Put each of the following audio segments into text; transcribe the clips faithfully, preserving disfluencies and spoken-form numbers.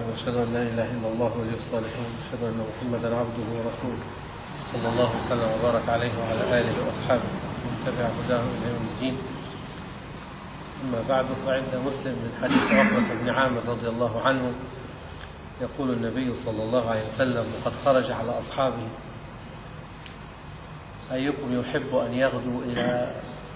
وأشهد أن لا إله إلا الله ولي الصالحين وأشهد أن محمدا عبده ورسوله صلى الله وسلم وبارك عليه وعلى آله وأصحابه ومن تبع هداه إلى يوم الدين. أما بعد، فعند مسلم من حديث عقبة بن عامر رضي الله عنه يقول النبي صلى الله عليه وسلم: وقد خرج على أصحابه: أيكم يحب أن يغدو إلى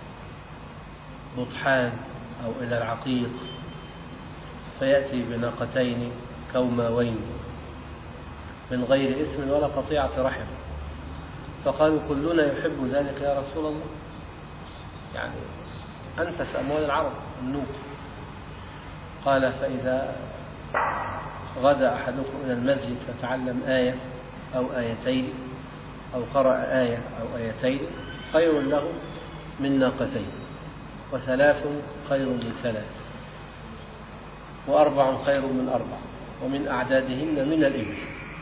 بطحان أو إلى العقيق فيأتي بناقتين كوماوين من غير إثم ولا قطيعة رحم؟ فقالوا: كلنا يحب ذلك يا رسول الله. يعني أنفس أموال العرب النوق. قال: فإذا غدا أحدكم إلى المسجد فتعلم آية أو آيتين أو قرأ آية أو آيتين خير له من ناقتين، وثلاث خير من ثلاث، وأربع خير من أربع، ومن أعدادهن من الإبل.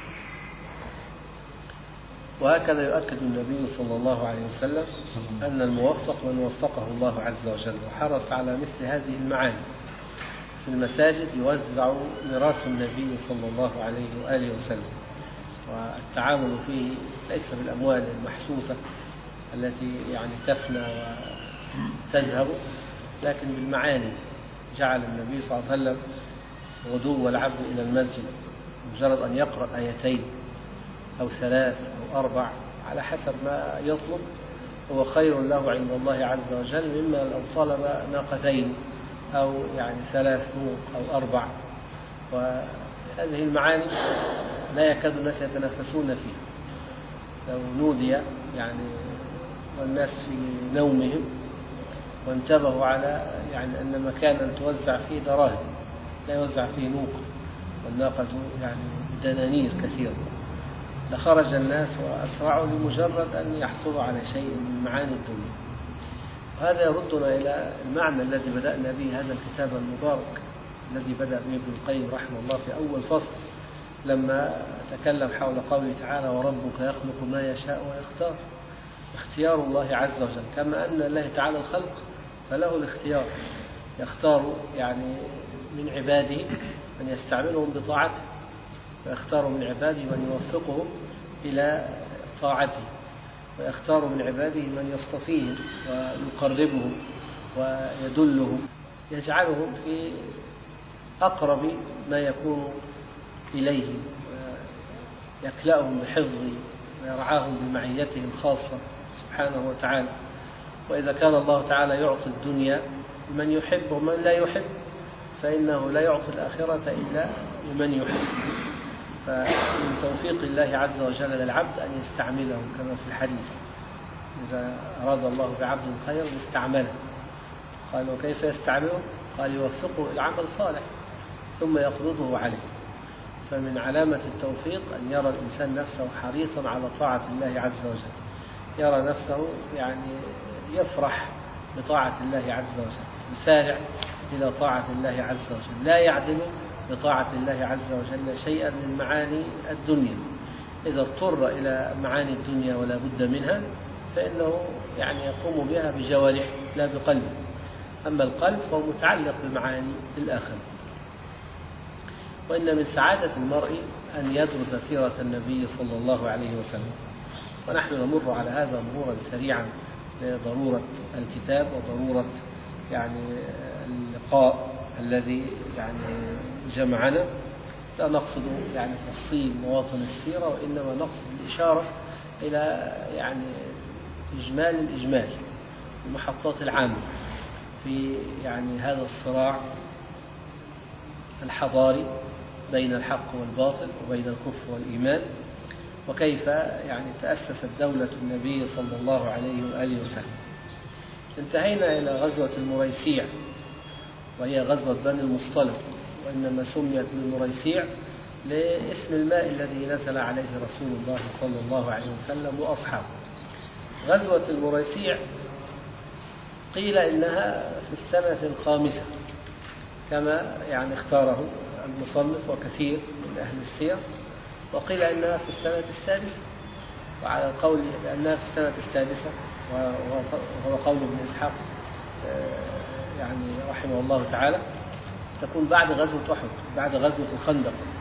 وهكذا يؤكد النبي صلى الله عليه وسلم أن الموفق من وفقه الله عز وجل وحرص على مثل هذه المعاني. في المساجد يوزع ميراث النبي صلى الله عليه وآله وسلم، والتعامل فيه ليس بالأموال المحسوسة التي يعني تفنى وتذهب، لكن بالمعاني. جعل النبي صلى الله عليه وسلم غدو العبد إلى المسجد مجرد أن يقرأ آيتين أو ثلاث أو أربع على حسب ما يطلب هو خير له عند الله عز وجل مما لو طلب ناقتين أو يعني ثلاث نوق أو أربع. وهذه المعاني لا يكاد الناس يتنافسون فيها. لو نودي يعني والناس في نومهم وانتبهوا على يعني أن مكانا توزع فيه دراهم لا يوزع فيه نوق والناقة يعني دنانير كثيرة، لخرج الناس وأسرعوا لمجرد أن يحصلوا على شيء من معاني الدنيا. وهذا يردنا إلى المعنى الذي بدأنا به هذا الكتاب المبارك الذي بدأ به ابن القيم رحمه الله في أول فصل، لما تكلم حول قوله تعالى: وربك يخلق ما يشاء ويختار. اختيار الله عز وجل، كما أن الله تعالى الخلق فله الاختيار، يختار يعني من عباده من يستعملهم بطاعته، ويختار من عباده من يوفقهم إلى طاعته، ويختار من عباده من يصطفيهم ويقربهم ويدلهم، يجعلهم في أقرب ما يكون إليه، ويكلأهم بحفظه ويرعاهم بمعيته الخاصة سبحانه وتعالى. وإذا كان الله تعالى يعطي الدنيا لمن يحب ومن لا يحب، فإنه لا يعطي الآخرة إلا لمن يحب. فمن توفيق الله عز وجل للعبد أن يستعمله، كما في الحديث: إذا أراد الله بعبد خير استعمله. قال: وكيف يستعمله؟ قال: يوفقه إلى عمل صالح ثم يقبضه عليه. فمن علامة التوفيق أن يرى الإنسان نفسه حريصا على طاعة الله عز وجل، يرى نفسه يعني يفرح بطاعة الله عز وجل، يسارع إلى طاعة الله عز وجل، لا يعدل بطاعة الله عز وجل شيئا من معاني الدنيا. إذا اضطر إلى معاني الدنيا ولا بد منها فإنه يعني يقوم بها بجوارحه لا بقلبه. أما القلب فهو متعلق بمعاني الآخرة. وإن من سعادة المرء أن يدرس سيرة النبي صلى الله عليه وسلم. ونحن نمر على هذا مرورا سريعا لضرورة الكتاب وضرورة يعني اللقاء الذي يعني جمعنا. لا نقصد يعني تفصيل مواطن السيرة، وإنما نقصد الإشارة إلى يعني إجمال الإجمال، المحطات العامة في يعني هذا الصراع الحضاري بين الحق والباطل وبين الكفر والإيمان، وكيف يعني تأسست دولة النبي صلى الله عليه وآله وسلم. انتهينا إلى غزوة المريسيع، وهي غزوة بني المصطلق، وإنما سميت بالمريسيع لاسم الماء الذي نزل عليه رسول الله صلى الله عليه وسلم وأصحابه. غزوة المريسيع قيل إنها في السنة الخامسة كما يعني اختاره المصنف وكثير من أهل السير، وقيل إنها في السنة السادسة، وعلى القول بأنها في السنة السادسة وهو قول ابن إسحاق يعني رحمه الله تعالى تكون بعد غزوة أحد، بعد غزوة الخندق،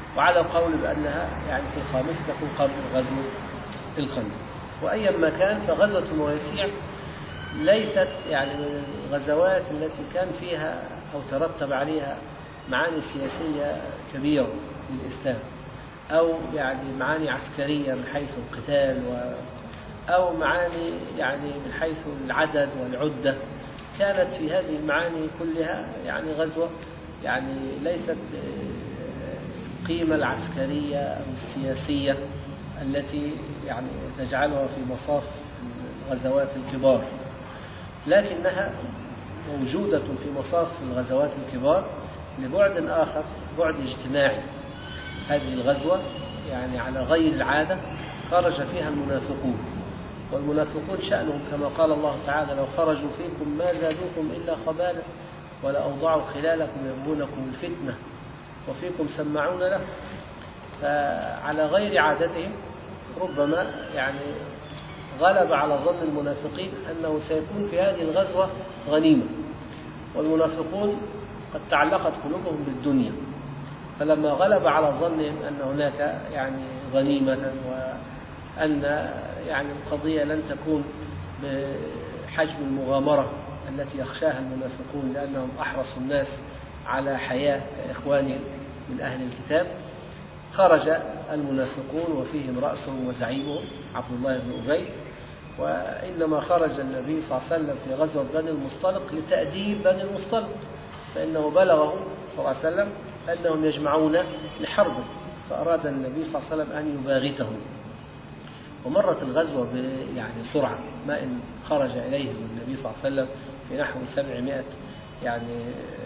وعلى القول بأنها يعني في الخامسة تكون قبل غزوة الخندق. وأيا ما كان فغزوة المريسيع ليست يعني من الغزوات التي كان فيها أو ترتب عليها معاني سياسية كبيرة للإسلام، أو يعني معاني عسكرية من حيث القتال، و أو معاني يعني من حيث العدد والعدة. كانت في هذه المعاني كلها يعني غزوة يعني ليست القيمة العسكرية أو السياسية التي يعني تجعلها في مصاف الغزوات الكبار، لكنها موجودة في مصاف الغزوات الكبار لبعد آخر، بعد اجتماعي. هذه الغزوة يعني على غير العادة خرج فيها المنافقون، والمنافقون شأنهم كما قال الله تعالى: لو خرجوا فيكم ما زادوكم إلا خبالا ولأوضعوا خلالكم يبغونكم الفتنة وفيكم سماعون له. فعلى غير عادتهم ربما يعني غلب على ظن المنافقين أنه سيكون في هذه الغزوة غنيمة، والمنافقون قد تعلقت قلوبهم بالدنيا، فلما غلب على ظنهم أن هناك يعني غنيمة وأن يعني القضية لن تكون بحجم المغامرة التي يخشاها المنافقون لأنهم أحرص الناس على حياة إخوانهم من أهل الكتاب، خرج المنافقون وفيهم رأسهم وزعيمهم عبد الله بن أبي. وإنما خرج النبي صلى الله عليه وسلم في غزوة بني المصطلق لتأديب بني المصطلق، فإنه بلغه صلى الله عليه وسلم أنهم يجمعون لحرب، فأراد النبي صلى الله عليه وسلم أن يباغتهم. ومرت الغزوة يعني سرعة، ما إن خرج إليه النبي صلى الله عليه وسلم في نحو سبعمائة يعني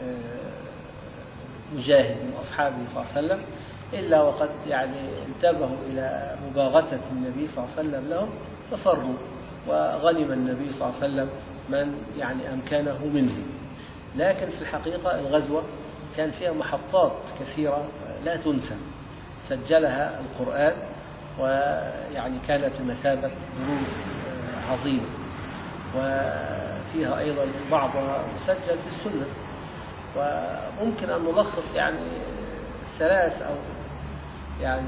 مجاهد من أصحابه صلى الله عليه وسلم، إلا وقد يعني انتبهوا إلى مباغتة النبي صلى الله عليه وسلم لهم ففروا، وغنم النبي صلى الله عليه وسلم من يعني أمكنه منه. لكن في الحقيقة الغزوة كان فيها محطات كثيرة لا تنسى سجلها القرآن، ويعني كانت مثابة دروس عظيمة، وفيها أيضا بعضها مسجل في السنة. وممكن أن نلخص يعني ثلاث أو يعني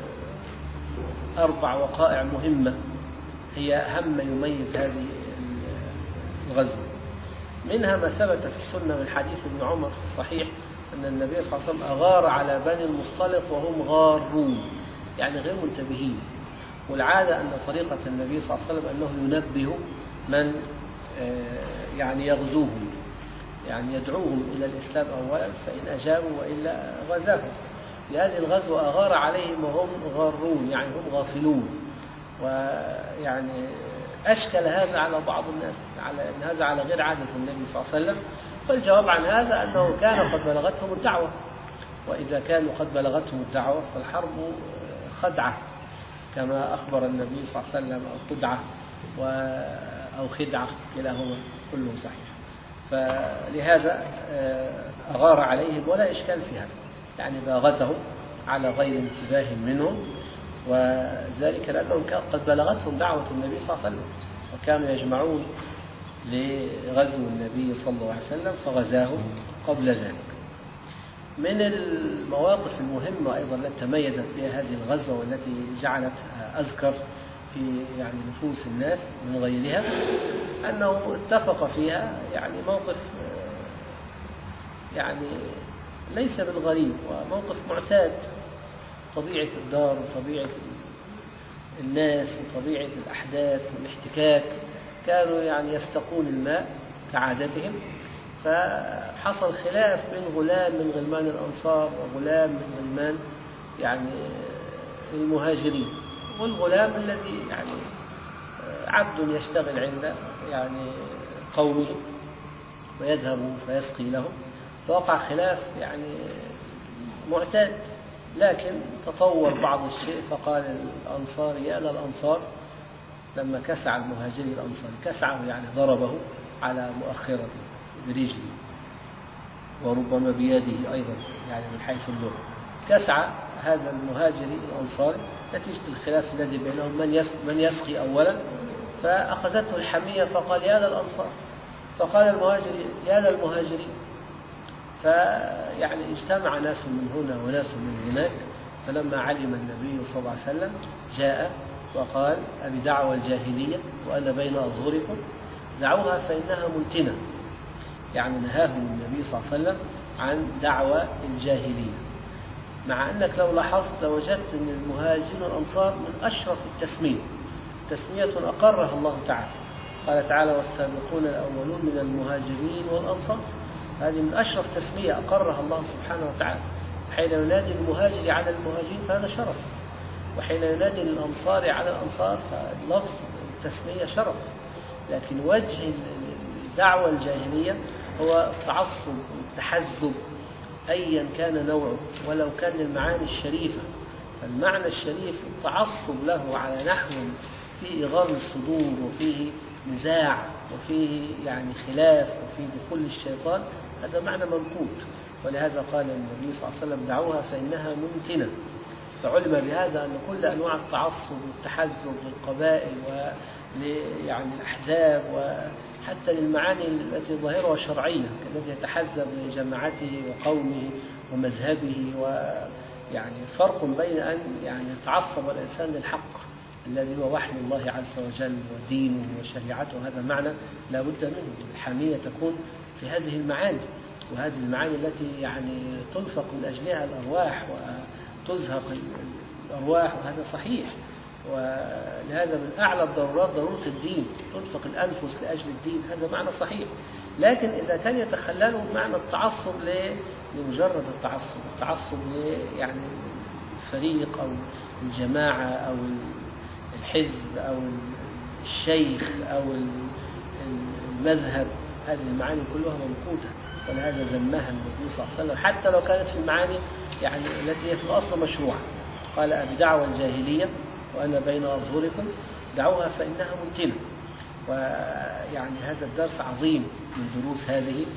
أربع وقائع مهمة هي أهم ما يميز هذه الغزوة. منها ما ثبت في السنة من حديث ابن عمر في الصحيح أن النبي صلى الله عليه وسلم أغار على بني المصطلق وهم غارون، يعني غير منتبهين. والعادة أن طريقة النبي صلى الله عليه وسلم أنه ينبه من يعني يغزوهم، يعني يدعوهم إلى الإسلام أولا، فإن أجابوا وإلا غزاهم. لهذه الغزوة أغار عليهم وهم غارون، يعني هم غافلون. ويعني أشكل هذا على بعض الناس على أن هذا على غير عادة النبي صلى الله عليه وسلم، والجواب عن هذا أنه كان قد بلغتهم الدعوة، وإذا كانوا قد بلغتهم الدعوة فالحرب خدعة كما أخبر النبي صلى الله عليه وسلم، أو خدعة أو خدعة، كلاهما كله صحيح. فلهذا أغار عليهم ولا إشكال في هذا، يعني باغتهم على غير انتباه منهم، وذلك لأنهم قد بلغتهم دعوة النبي صلى الله عليه وسلم، وكانوا يجمعون لغزو النبي صلى الله عليه وسلم فغزاهم قبل ذلك. من المواقف المهمة أيضا التي تميزت بها هذه الغزوة والتي جعلتها أذكر في يعني نفوس الناس من غيرها، أنه اتفق فيها يعني موقف يعني ليس بالغريب، وموقف معتاد، طبيعة الدار وطبيعة الناس وطبيعة الأحداث والاحتكاك، كانوا يعني يستقون الماء كعادتهم، فحصل خلاف بين غلام من غلمان الأنصار وغلام من غلمان يعني المهاجرين. والغلام الذي يعني عبد يشتغل عند يعني قومه ويذهب فيسقي لهم، فوقع خلاف يعني معتاد، لكن تطور بعض الشيء، فقال الأنصار يا للأنصار لما كسع المهاجري الأنصاري، كسعه يعني ضربه على مؤخرته برجله وربما بيده أيضا، يعني من حيث اللغة كسع هذا المهاجري الأنصاري نتيجة الخلاف الذي بينهم من يسقي أولا، فأخذته الحمية فقال يا للأنصار، فقال المهاجري يا للمهاجرين، فيعني اجتمع ناس من هنا وناس من هناك فلما علم النبي صلى الله عليه وسلم جاء وقال أبي دعوى الجاهلية وأنا بين أظهركم دعوها فإنها منتنة، يعني نهاهم النبي صلى الله عليه وسلم عن دعوى الجاهلية. مع أنك لو لاحظت لوجدت أن المهاجرين والأنصار من أشرف التسمية، تسمية أقرها الله تعالى، قال تعالى والسابقون الأولون من المهاجرين والأنصار، هذه من أشرف تسمية أقرها الله سبحانه وتعالى. حين ينادي المهاجر على المهاجرين فهذا شرف، وحين ينادي الأنصار على الأنصار فلفظ التسمية شرف. لكن وجه الدعوة الجاهلية هو التعصب والتحزب أيا كان نوعه ولو كان المعاني الشريفة. فالمعنى الشريف التعصب له على نحو فيه إغاظ الصدور وفيه نزاع وفيه يعني خلاف وفيه دخول الشيطان، هذا معنى منقوط. ولهذا قال النبي صلى الله عليه وسلم دعوها فإنها منتنة. فعلم بهذا أن كل أنواع التعصب والتحزب للقبائل ويعني الأحزاب وحتى للمعاني التي ظاهرها شرعية كالذي يتحزب لجماعته وقومه ومذهبه، ويعني فرق بين أن يعني يتعصب الإنسان للحق الذي هو وحي الله عز وجل ودينه وشريعته، هذا معنى لا بد منه. الحمية تكون في هذه المعاني، وهذه المعاني التي يعني تنفق من أجلها الأرواح وتزهق الأرواح، وهذا صحيح. ولهذا من أعلى الضرورات ضرورة الدين، تنفق الأنفس لأجل الدين، هذا معنى صحيح. لكن إذا كان يتخلله معنى التعصب لمجرد التعصب، التعصب يعني الفريق أو الجماعة أو الحزب أو الشيخ أو المذهب، هذه المعاني كلها منقوطة، ولهذا ذمها النبي صلى الله عليه وسلم حتى لو كانت في المعاني يعني التي هي في الأصل مشروعة. قال أبي دعوى الجاهلية وأنا بين أظهركم دعوها فإنها منتنة. ويعني هذا الدرس عظيم من دروس هذه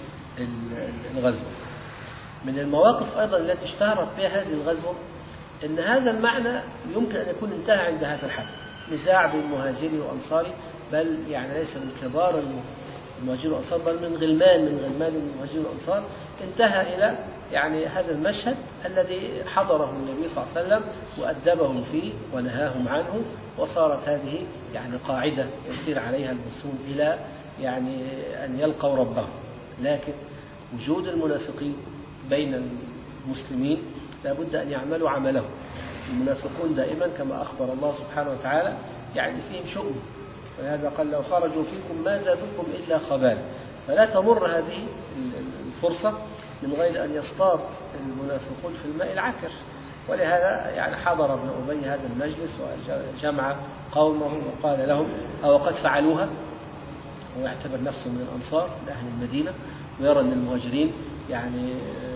الغزوة. من المواقف أيضا التي اشتهرت بها هذه الغزوة أن هذا المعنى يمكن أن يكون انتهى عند هذا الحد، نزاع بين مهاجري وأنصاري، بل يعني ليس من كبار المهاجرين والأنصار بل من غلمان من غلمان المهاجرين والأنصار، انتهى إلى يعني هذا المشهد الذي حضره النبي صلى الله عليه وسلم وأدبهم فيه ونهاهم عنه، وصارت هذه يعني قاعدة يسير عليها المسلمون إلى يعني أن يلقوا ربهم. لكن وجود المنافقين بين المسلمين لا بد أن يعملوا عملهم. المنافقون دائما كما أخبر الله سبحانه وتعالى يعني فيهم شؤم، ولهذا قال لو خرجوا فيكم ما زادوكم إلا خبالا. فلا تمر هذه الفرصة من غير أن يصطاد المنافقون في الماء العكر. ولهذا يعني حضر ابن أبي هذا المجلس وجمع قومه وقال لهم أو قد فعلوها، ويعتبر نفسه من الأنصار لأهل المدينة، ويرى أن المهاجرين يعني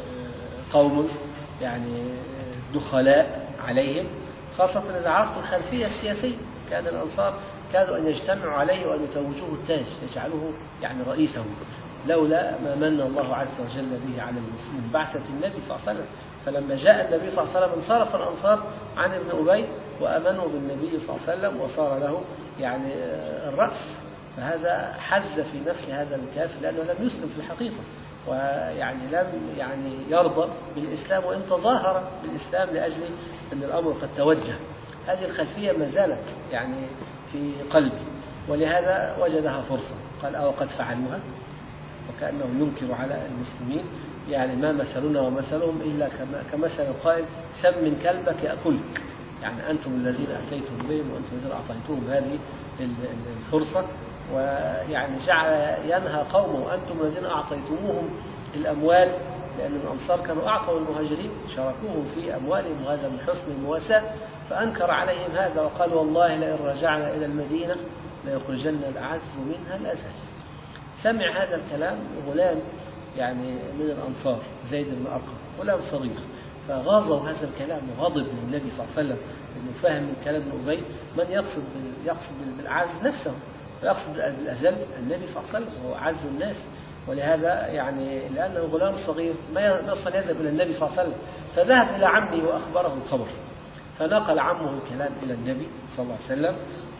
قوم يعني دخلاء عليهم، خاصة إذا عرفت الخلفية السياسية. كان الأنصار كادوا أن يجتمعوا عليه وأن يتوجوه التاج يجعله يعني رئيسهم، لولا ما من الله عز وجل به على المسلمين بعثة النبي صلى الله عليه وسلم. فلما جاء النبي صلى الله عليه وسلم انصرف الأنصار عن ابن أبي وأمنوا بالنبي صلى الله عليه وسلم وصار له يعني الرأس. فهذا حز في نفس هذا الكافر لأنه لم يسلم في الحقيقة، ويعني لم يعني يرضى بالإسلام وإن تظاهر بالإسلام لأجل أن الأمر قد توجه. هذه الخلفية ما زالت يعني في قلبي، ولهذا وجدها فرصة قال أو قد فعلوها، وكأنه ينكر على المسلمين يعني ما مثلنا ومثلهم إلا كمثل القائل سمن كلبك يأكلك، يعني أنتم الذين أتيتم بهم وأنتم الذين أعطيتهم هذه الفرصة. ويعني جعل ينهى قومه أنتم الذين أعطيتموهم الأموال، لأن الأنصار كانوا أعطوا المهاجرين شاركوهم في أموالهم، وهذا من حسن المواساة. فأنكر عليهم هذا وقال والله لئن رجعنا إلى المدينة ليخرجن الأعز منها الأذل. سمع هذا الكلام غلام يعني من الأنصار زيد بن أرقم، غلام صغير، فغاضوا هذا الكلام وغضب من النبي صلى الله عليه وسلم انه فهم من كلام ابن أبي من يقصد يقصد بالأعز نفسه ويقصد بالأذل النبي صلى الله عليه وسلم وهو أعز الناس. ولهذا يعني لأنه غلام صغير ما يصل يذهب إلى النبي صلى الله عليه وسلم، فذهب إلى عمه وأخبره الخبر، فنقل عمه الكلام إلى النبي صلى الله عليه وسلم،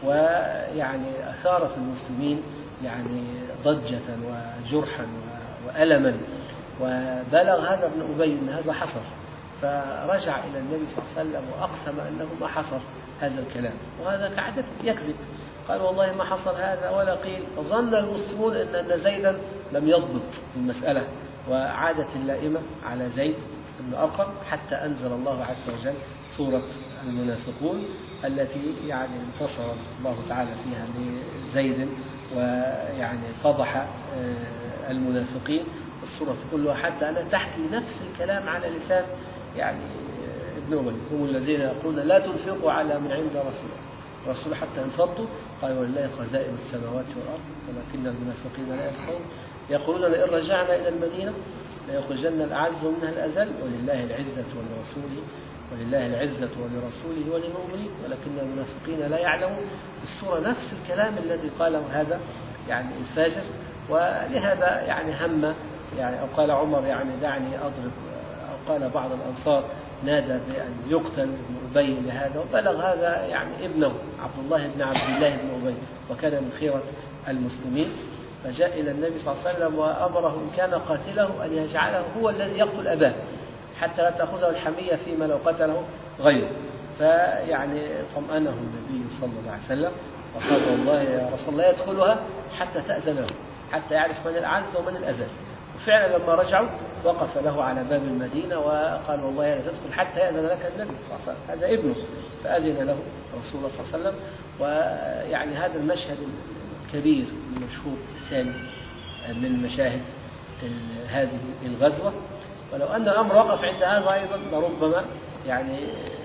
ويعني أثار في المسلمين يعني ضجة وجرحا وألما. وبلغ هذا ابن أبي أن هذا حصل، فرجع إلى النبي صلى الله عليه وسلم وأقسم أنه ما حصل هذا الكلام، وهذا كعادة يكذب. قال والله ما حصل هذا ولا قيل. فظن المسلمون أن زيدا لم يضبط المسألة، وعادت اللائمة على زيد بن أرقم حتى أنزل الله عز وجل سورة المنافقون التي يعني انتصر الله تعالى فيها لزيد، ويعني فضح المنافقين. السورة كلها حتى أنا تحكي نفس الكلام على لسان يعني ابن أبي. هم الذين يقولون لا تنفقوا على من عند رسول الرسول حتى انفضوا، قال ولله خزائن السماوات والأرض ولكن المنافقين لا يفقهون. يقولون لئن رجعنا إلى المدينة ليخرجن الأعز منها الأذل ولله العزة ولرسوله ولله العزة ولرسوله وللمؤمنين ولكن المنافقين لا يعلمون. السورة نفس الكلام الذي قاله هذا يعني الفاجر. ولهذا يعني هم يعني أو قال عمر يعني دعني أضرب، أو قال بعض الأنصار نادى بأن يقتل ابن أبي لهذا، وبلغ هذا يعني ابنه عبد الله بن عبد الله بن أبي وكان من خيرة المسلمين. فجاء إلى النبي صلى الله عليه وسلم وأمره إن كان قاتله أن يجعله هو الذي يقتل أباه حتى لا تأخذه الحمية فيما لو قتله غيره. فيعني طمأنه النبي صلى الله عليه وسلم وقال والله يا رسول الله يدخلها حتى تأذن له، حتى يعرف من الأعز ومن الأذل. وفعلا لما رجعوا وقف له على باب المدينة وقال والله لا تدخل حتى يأذن لك النبي صلى الله عليه وسلم، هذا ابنه. فأذن له رسول الله صلى الله عليه وسلم. ويعني هذا المشهد الكبير المشهور الثاني من مشاهد هذه الغزوة. ولو أن الأمر وقف عند هذا أيضا لربما يعني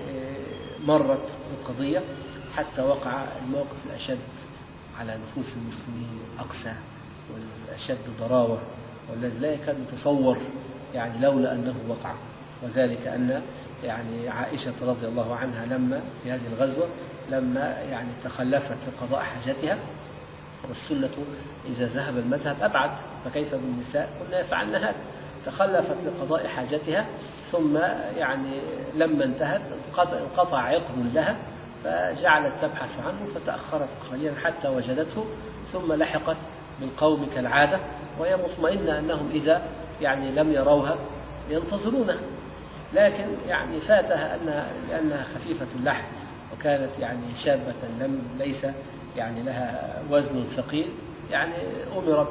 مرت القضية حتى وقع الموقف الأشد على نفوس المسلمين أقسى والأشد ضراوة والذي لا يكاد يتصور يعني لولا أنه وقع. وذلك أن يعني عائشة رضي الله عنها لما في هذه الغزوة لما يعني تخلفت لقضاء حاجتها، والسنة إذا ذهب المذهب أبعد، فكيف بالنساء كنا يفعلن هذا، تخلفت لقضاء حاجتها ثم يعني لما انتهت انقطع عقد لها فجعلت تبحث عنه فتأخرت قليلا حتى وجدته ثم لحقت بالقوم كالعادة وهي مطمئنة أنهم إذا يعني لم يروها ينتظرونها، لكن يعني فاتها أنها لأنها خفيفة اللحم وكانت يعني شابة لم ليس يعني لها وزن ثقيل، يعني أمر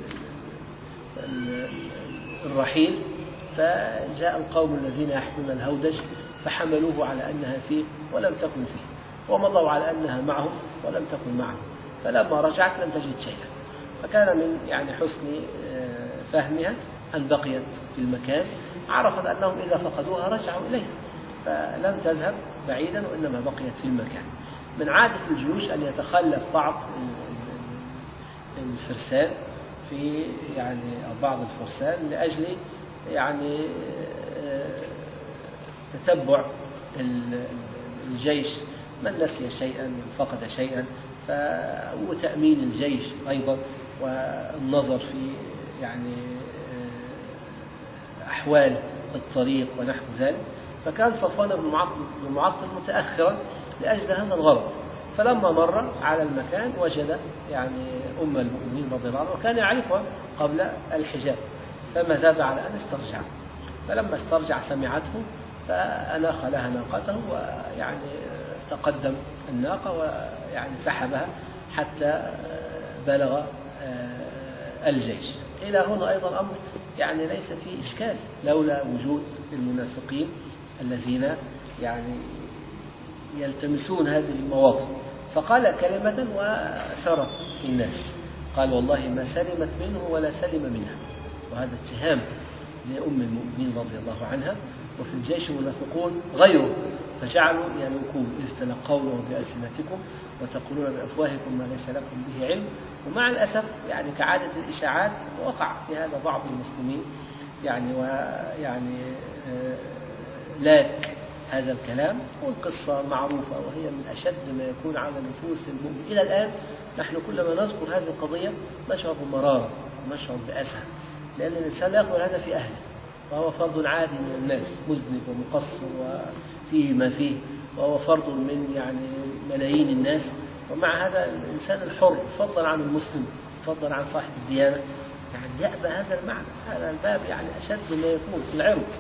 بالرحيل. فجاء القوم الذين يحملون الهودج فحملوه على أنها فيه ولم تكن فيه، ومضوا على أنها معهم ولم تكن معهم. فلما رجعت لم تجد شيئا، فكان من يعني حسن فهمها أن بقيت في المكان، عرفت أنهم إذا فقدوها رجعوا إليها، فلم تذهب بعيدا وإنما بقيت في المكان. من عادة الجيوش أن يتخلف بعض الفرسان في يعني بعض الفرسان لأجل يعني تتبع الجيش من نسي شيئا من فقد شيئا، وتأمين الجيش أيضا والنظر في يعني أحوال الطريق ونحو ذلك. فكان صفوان بن معطل متأخرا لأجل هذا الغرض، فلما مر على المكان وجد يعني أم المؤمنين رضي الله عنها وكان يعرفها قبل الحجاب، فما زاد على أن استرجع. فلما استرجع سمعته فأناخ لها ناقته ويعني تقدم الناقة ويعني سحبها حتى بلغ الجيش. إلى هنا أيضا أمر يعني ليس فيه إشكال لولا وجود المنافقين الذين يعني يلتمسون هذه المواطن. فقال كلمة وسرت في الناس، قال والله ما سلمت منه ولا سلم منها، وهذا اتهام لأم المؤمنين رضي الله عنها. وفي الجيش منافقون غيره فجعلوا يلوكون إذ تلقونه بألسنتكم وتقولون بأفواهكم ما ليس لكم به علم. ومع الأسف يعني كعادة الإشاعات وقع في هذا بعض المسلمين يعني ويعني لاك هذا الكلام، والقصة معروفة وهي من أشد ما يكون على نفوس المؤمن. إلى الآن نحن كلما نذكر هذه القضية نشعر بمرارة ونشعر بأسى، لأن الإنسان لا يقبل هذا في أهله، وهو فرد عادي من الناس مذنب ومقصر وفيه ما فيه، وهو فرد من يعني ملايين الناس. ومع هذا الإنسان الحر فضلا عن المسلم فضلا عن صاحب الديانة يعني يأبى هذا المعنى. هذا الباب يعني أشد ما يكون العرض،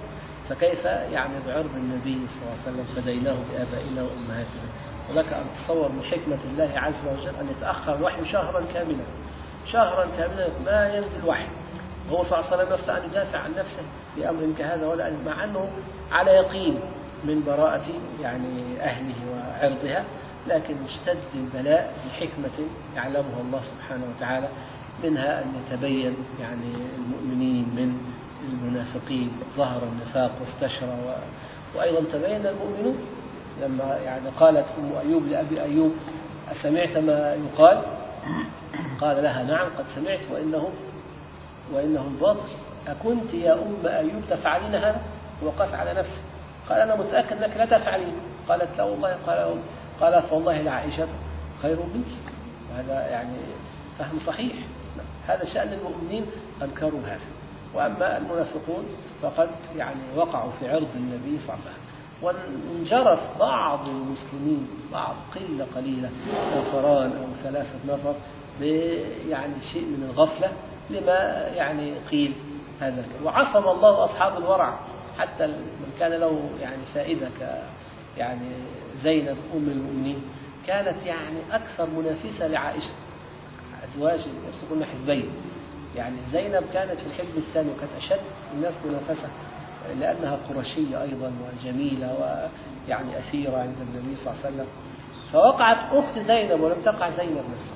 فكيف يعني بعرض النبي صلى الله عليه وسلم فديناه بآبائنا وأمهاتنا. ولك أن تصور من حكمة الله عز وجل أن يتأخر الوحي شهرا كاملا شهرا كاملا لا ينزل وحي، وهو صلى الله عليه وسلم يستطيع أن يدافع عن نفسه في أمر كهذا، ولا مع أنه على يقين من براءة يعني أهله وعرضها، لكن اشتد البلاء بحكمة يعلمها الله سبحانه وتعالى، منها أن يتبين يعني المؤمنين من المنافقين، ظهر النفاق واستشرى و... وأيضا تبين المؤمنون لما يعني قالت أم أيوب لأبي أيوب أسمعت ما يقال؟ قال لها نعم قد سمعت وإنه وإنه الباطل، أكنت يا أم أيوب تفعلين هذا؟ وقف على نفسه قال أنا متأكد أنك لا تفعلين. قالت لا والله. قال قال فوالله لعائشة خير منك. وهذا يعني فهم صحيح. هذا شأن المؤمنين أنكروا هذا. وأما المنافقون فقد يعني وقعوا في عرض النبي صلى الله عليه وسلم، وانجرف بعض المسلمين بعض قلة قليلة نفران أو ثلاثة نفر يعني شيء من الغفلة لما يعني قيل هذا الكلام. وعصم الله أصحاب الورع حتى من كان له يعني فائدة ك يعني زينب أم المؤمنين كانت يعني أكثر منافسة لعائشة، أزواج يمسكون حزبين. يعني زينب كانت في الحزب الثاني وكانت أشد الناس منافسة لأنها قرشية أيضا وجميلة ويعني أثيرة عند النبي صلى الله عليه وسلم، فوقعت أخت زينب ولم تقع زينب نفسها.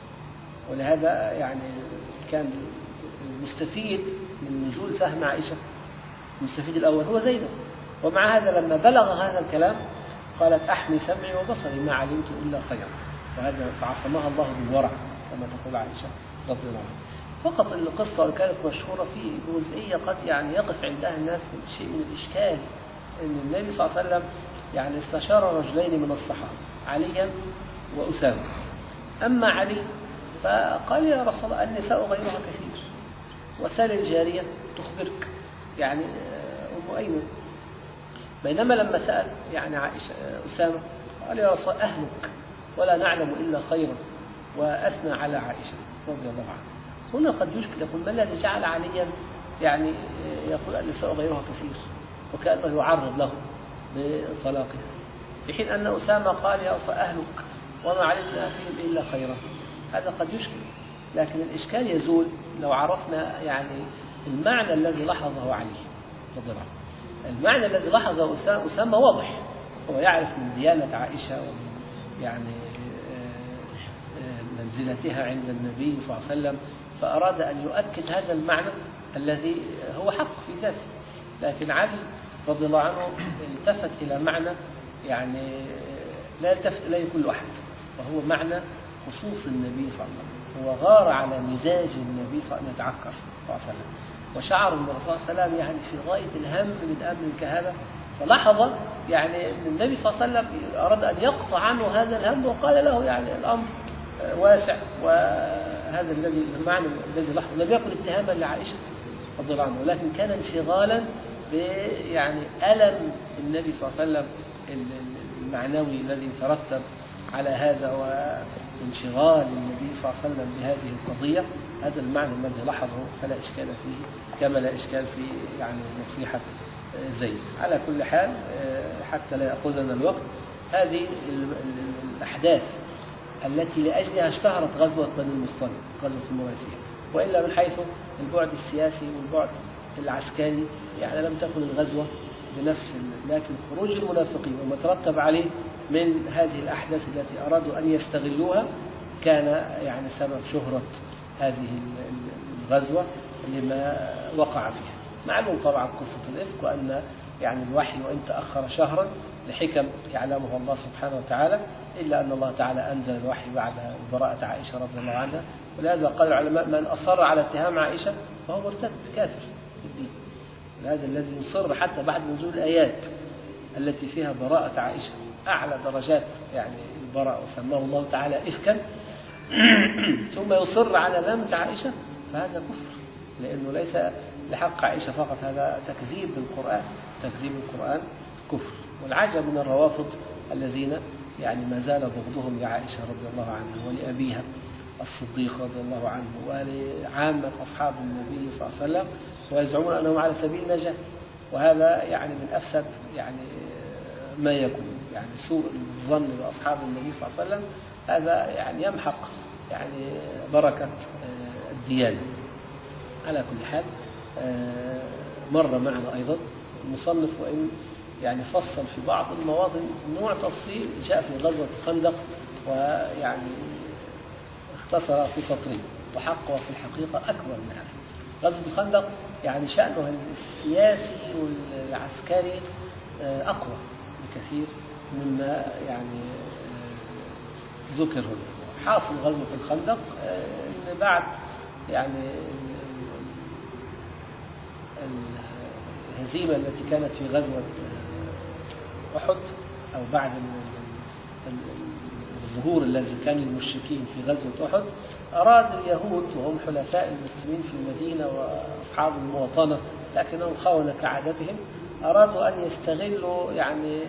ولهذا يعني كان المستفيد من نزول سهم عائشة المستفيد الأول هو زينب. ومع هذا لما بلغ هذا الكلام قالت أحمي سمعي وبصري ما علمت إلا خيرا، وهذا فعصمها الله بالورع كما تقول عائشة رضي الله عنها. فقط القصة كانت مشهورة في جزئية قد يعني يقف عندها الناس شيء من الإشكال، أن النبي صلى الله عليه وسلم يعني استشار رجلين من الصحابة عليا وأسامة. أما علي فقال يا رسول الله النساء غيرها كثير وسال الجارية تخبرك يعني أم أيمن. بينما لما سأل يعني عائشة أسامة قال يا رسول الله أهلك ولا نعلم إلا خيرا، وأثنى على عائشة رضي الله عنها. هنا قد يشكل يقول ما الذي جعل عليا يعني يقول النساء غيرها كثير وكأنه يعرض له بطلاقها، في حين أن أسامة قال يا رسول أهلك وما علمنا فيهم إلا خيرا. هذا قد يشكل، لكن الإشكال يزول لو عرفنا يعني المعنى الذي لحظه علي رضي الله عنه. المعنى الذي لحظه أسامة, أسامة واضح، هو يعرف من ديانة عائشة ومن يعني منزلتها عند النبي صلى الله عليه وسلم، فأراد أن يؤكد هذا المعنى الذي هو حق في ذاته. لكن علي رضي الله عنه التفت إلى معنى يعني لا يلتفت إليه كل أحد، وهو معنى خصوص النبي صلى الله عليه وسلم. هو غار على مزاج النبي صلى الله عليه وسلم أن يتعكر صلى الله عليه وسلم، وشعر أن الرسول صلى الله عليه وسلم يعني في غاية الهم من أمر كهذا، فلاحظ يعني أن النبي صلى الله عليه وسلم أراد أن يقطع عنه هذا الهم، وقال له يعني الأمر واسع. وهذا الذي المعنى الذي لاحظ لم يكن اتهاما لعائشة رضي الله عنها، ولكن كان انشغالا ب يعني ألم النبي صلى الله عليه وسلم المعنوي الذي ترتب على هذا، وانشغال النبي صلى الله عليه وسلم بهذه القضية. هذا المعنى الذي لاحظه فلا إشكال فيه، كما لا إشكال في يعني نصيحة زيد. على كل حال حتى لا يأخذنا الوقت، هذه الأحداث التي لأجلها اشتهرت غزوة بني المصطلق، غزوة المريسية، وإلا من حيث البعد السياسي والبعد العسكري يعني لم تكن الغزوة بنفس، لكن خروج المنافقين وما ترتب عليه من هذه الأحداث التي أرادوا أن يستغلوها كان يعني سبب شهرة هذه الغزوة لما وقع فيها. معلوم طبعا قصة الإفك، وأن يعني الوحي وإن تأخر شهرا لحكم يعلمها الله سبحانه وتعالى، إلا أن الله تعالى أنزل الوحي بعد براءة عائشة رضي الله عنها. ولهذا قال العلماء من أصر على اتهام عائشة فهو مرتد كافر في الدين. هذا الذي يصر حتى بعد نزول الآيات التي فيها براءة عائشة أعلى درجات يعني البراءة وسماه الله تعالى إفكا ثم يصر على لمز عائشة، فهذا كفر، لأنه ليس لحق عائشة فقط، هذا تكذيب بالقرآن. تكذيب القرآن كفر. والعجب من الروافض الذين يعني ما زال بغضهم لعائشة رضي الله عنها ولأبيها الصديق رضي الله عنه ولعامة أصحاب النبي صلى الله عليه وسلم، ويزعمون أنهم على سبيل النجاة. وهذا يعني من أفسد يعني ما يكون، يعني سوء الظن بأصحاب النبي صلى الله عليه وسلم هذا يعني يمحق يعني بركة الديانة. على كل حال مر معنا أيضا المصنف وإن يعني فصل في بعض المواطن نوع تفصيل جاء في غزوة الخندق ويعني اختصر في سطرين، وحقه في الحقيقة أكبر من هذا. غزوة الخندق يعني شأنها السياسي والعسكري أقوى بكثير مما يعني ذكر هنا. حاصل غزوة الخندق أن بعد يعني الهزيمة التي كانت في غزوة أحد أو بعد الظهور الذي كان للمشركين في غزوة أحد، أراد اليهود وهم حلفاء المسلمين في المدينة وأصحاب المواطنة لكنهم خونة كعادتهم، أرادوا أن يستغلوا يعني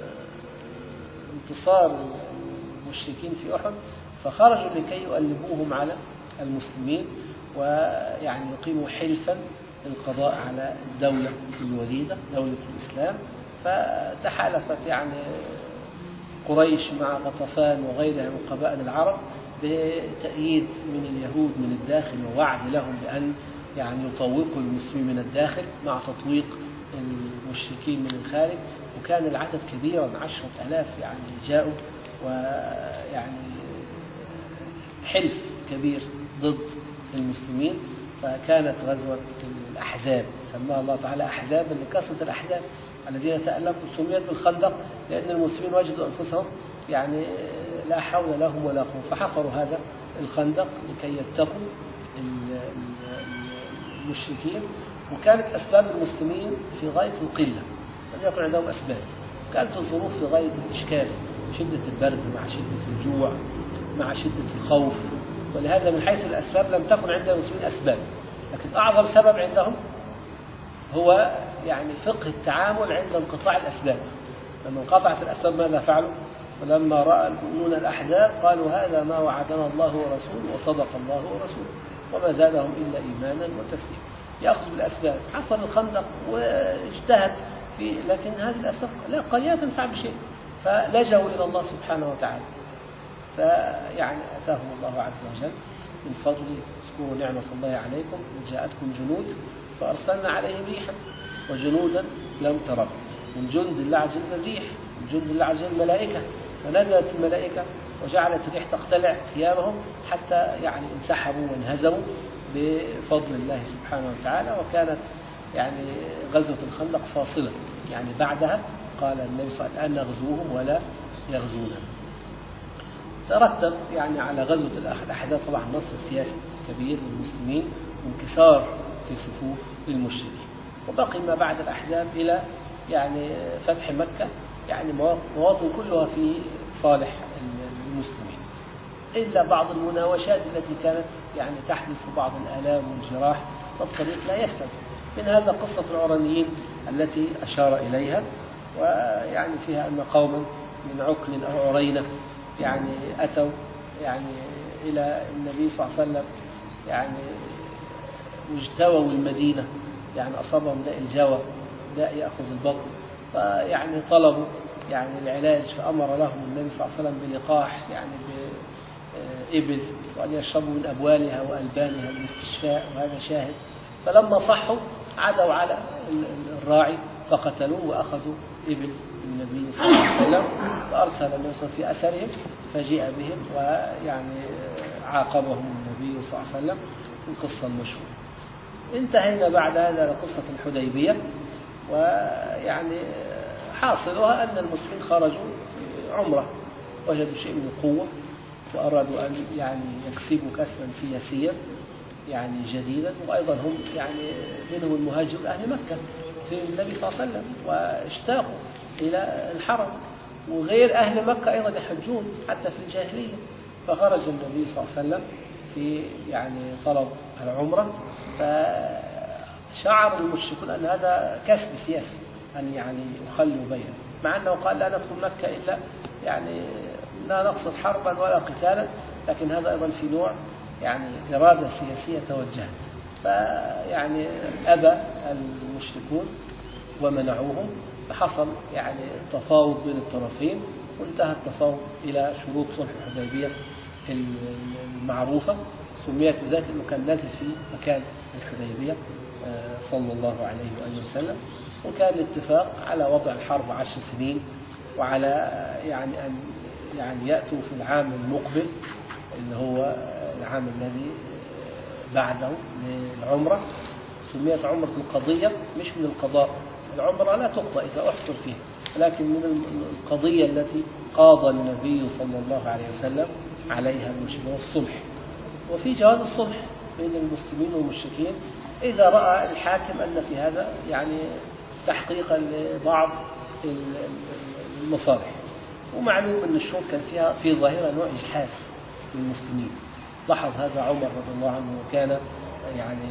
انتصار المشركين في أحد، فخرجوا لكي يؤلبوهم على المسلمين ويعني يقيموا حلفا للقضاء على الدولة الوليدة دولة الإسلام. فتحالفت يعني قريش مع غطفان وغيرها من قبائل العرب بتأييد من اليهود من الداخل ووعد لهم بأن يعني يطوقوا المسلمين من الداخل مع تطويق المشركين من الخارج. وكان العدد كبيرا عشرة آلاف يعني جاءوا، ويعني حلف كبير ضد المسلمين. فكانت غزوة الأحزاب سماها الله تعالى أحزابا لكثرة الأحزاب الذين تألموا، سميت بالخندق لأن المسلمين وجدوا أنفسهم يعني لا حول لهم ولا قوة، فحفروا هذا الخندق لكي يتقوا المشركين. وكانت أسباب المسلمين في غاية القلة، لم يكن عندهم أسباب، كانت الظروف في غاية الإشكال، شدة البرد مع شدة الجوع مع شدة الخوف. ولهذا من حيث الأسباب لم تكن عند المسلمين أسباب، لكن أعظم سبب عندهم هو يعني فقه التعامل عند انقطاع الأسباب. لما انقطعت الأسباب ماذا فعلوا؟ ولما رأى المؤمنون الأحزاب قالوا هذا ما وعدنا الله ورسوله وصدق الله ورسوله وما زادهم إلا إيمانا وتسليما. يأخذ بالأسباب، حفر الخندق واجتهد في، لكن هذه الأسباب لا قد تنفع بشيء، فلجوا إلى الله سبحانه وتعالى. فيعني أتاهم الله عز وجل من فضل اذكروا نعمة الله عليكم إذ جاءتكم جنود فأرسلنا عليهم ريحا وجنودا لم تروا. من جند الله عز وجل الريح، من جند الله عز وجل الملائكة، فنزلت الملائكة وجعلت الريح تقتلع ثيابهم حتى يعني انسحبوا وانهزموا بفضل الله سبحانه وتعالى. وكانت يعني غزوة الخندق فاصلة، يعني بعدها قال النبي صلى الله عليه وسلم أن نغزوهم ولا يغزونا. ترتب يعني على غزوة الأحزاب طبعا نصر سياسي كبير للمسلمين وانكسار في صفوف المشركين، وبقي ما بعد الأحزاب إلى يعني فتح مكة، يعني مواطن كلها في صالح المسلمين إلا بعض المناوشات التي كانت يعني تحدث بعض الآلام والجراح والطريق لا يسلم. من هذا قصة العرانيين التي أشار إليها، ويعني فيها أن قوما من عقل أو عرينة يعني أتوا يعني إلى النبي صلى الله عليه وسلم، يعني واجتووا المدينة، يعني أصابهم داء الجوى، داء يأخذ البطن، فيعني طلبوا يعني العلاج، فأمر لهم النبي صلى الله عليه وسلم بلقاح يعني بإبل وأن يشربوا من أبوالها وألبانها للاستشفاء، وهذا شاهد. فلما صحوا عادوا على الراعي فقتلوه وأخذوا إبل النبي صلى الله عليه وسلم، فأرسل النبي صلى الله عليه وسلم في أثرهم فجيء بهم ويعني عاقبهم النبي صلى الله عليه وسلم في القصة المشهورة. انتهينا بعد هذا لقصة الحديبية، ويعني حاصلها أن المسلمين خرجوا في عمرة، وجدوا شيء من القوة وأرادوا أن يعني يكسبوا كسبا سياسيا يعني جديدا. وأيضا هم يعني منهم المهاجرون أهل مكة في النبي صلى الله عليه وسلم واشتاقوا إلى الحرم، وغير أهل مكة أيضا يحجون حتى في الجاهلية. فخرج النبي صلى الله عليه وسلم في يعني طلب العمرة، فشعر المشركون أن هذا كسب سياسي أن يعني يخلوا بينه، مع أنه قال لا ندخل مكة إلا يعني لا نقصد حربا ولا قتالا، لكن هذا أيضا في نوع يعني إرادة سياسية توجهت. فيعني أبى المشركون ومنعوه، فحصل يعني تفاوض بين الطرفين، وانتهى التفاوض إلى شروط صلح الحديبية المعروفة، سميت بذلك أنه كان نازل في مكان الحديبية صلى الله عليه وآله وسلم. وكان الاتفاق على وضع الحرب عشر سنين، وعلى يعني أن يعني يأتوا في العام المقبل اللي هو العام الذي بعده للعمرة. سميت عمرة القضية مش من القضاء، العمرة لا تقضى إذا أحصل فيها، لكن من القضية التي قاضى النبي صلى الله عليه وسلم عليها من الصلح. وفي جواز الصلح بين المسلمين والمشركين إذا رأى الحاكم أن في هذا يعني تحقيقا لبعض المصالح. ومعلوم أن الشروط كان فيها في ظاهرة نوع إجحاف للمسلمين، لاحظ هذا عمر رضي الله عنه، وكان يعني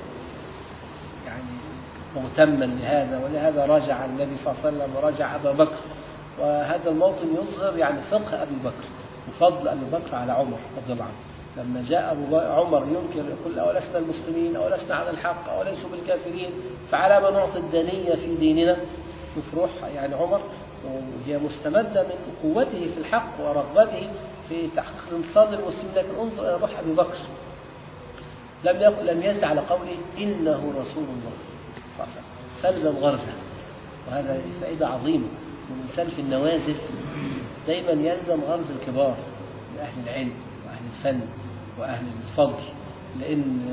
يعني مهتما لهذا، ولهذا راجع النبي صلى الله عليه وسلم وراجع أبا بكر. وهذا الموطن يظهر يعني فقه أبي بكر وفضل أبي بكر على عمر رضي الله عنه. لما جاء أبو عمر ينكر يقول أولسنا المسلمين أولسنا على الحق أوليسوا بالكافرين، فعلى ما نعطي الدنية في ديننا. يفرح يعني عمر، وهي مستمدة من قوته في الحق ورغبته في تحقيق الانتصار للمسلمين. لكن انظر إلى روح أبي بكر، لم يقل لم يزد على قوله إنه رسول الله صلى الله عليه وسلم، فلزم غرزه. وهذا فائدة عظيمة من الإنسان في النوازل، دائما يلزم غرز الكبار من أهل العلم وأهل الفن وأهل الفضل، لأن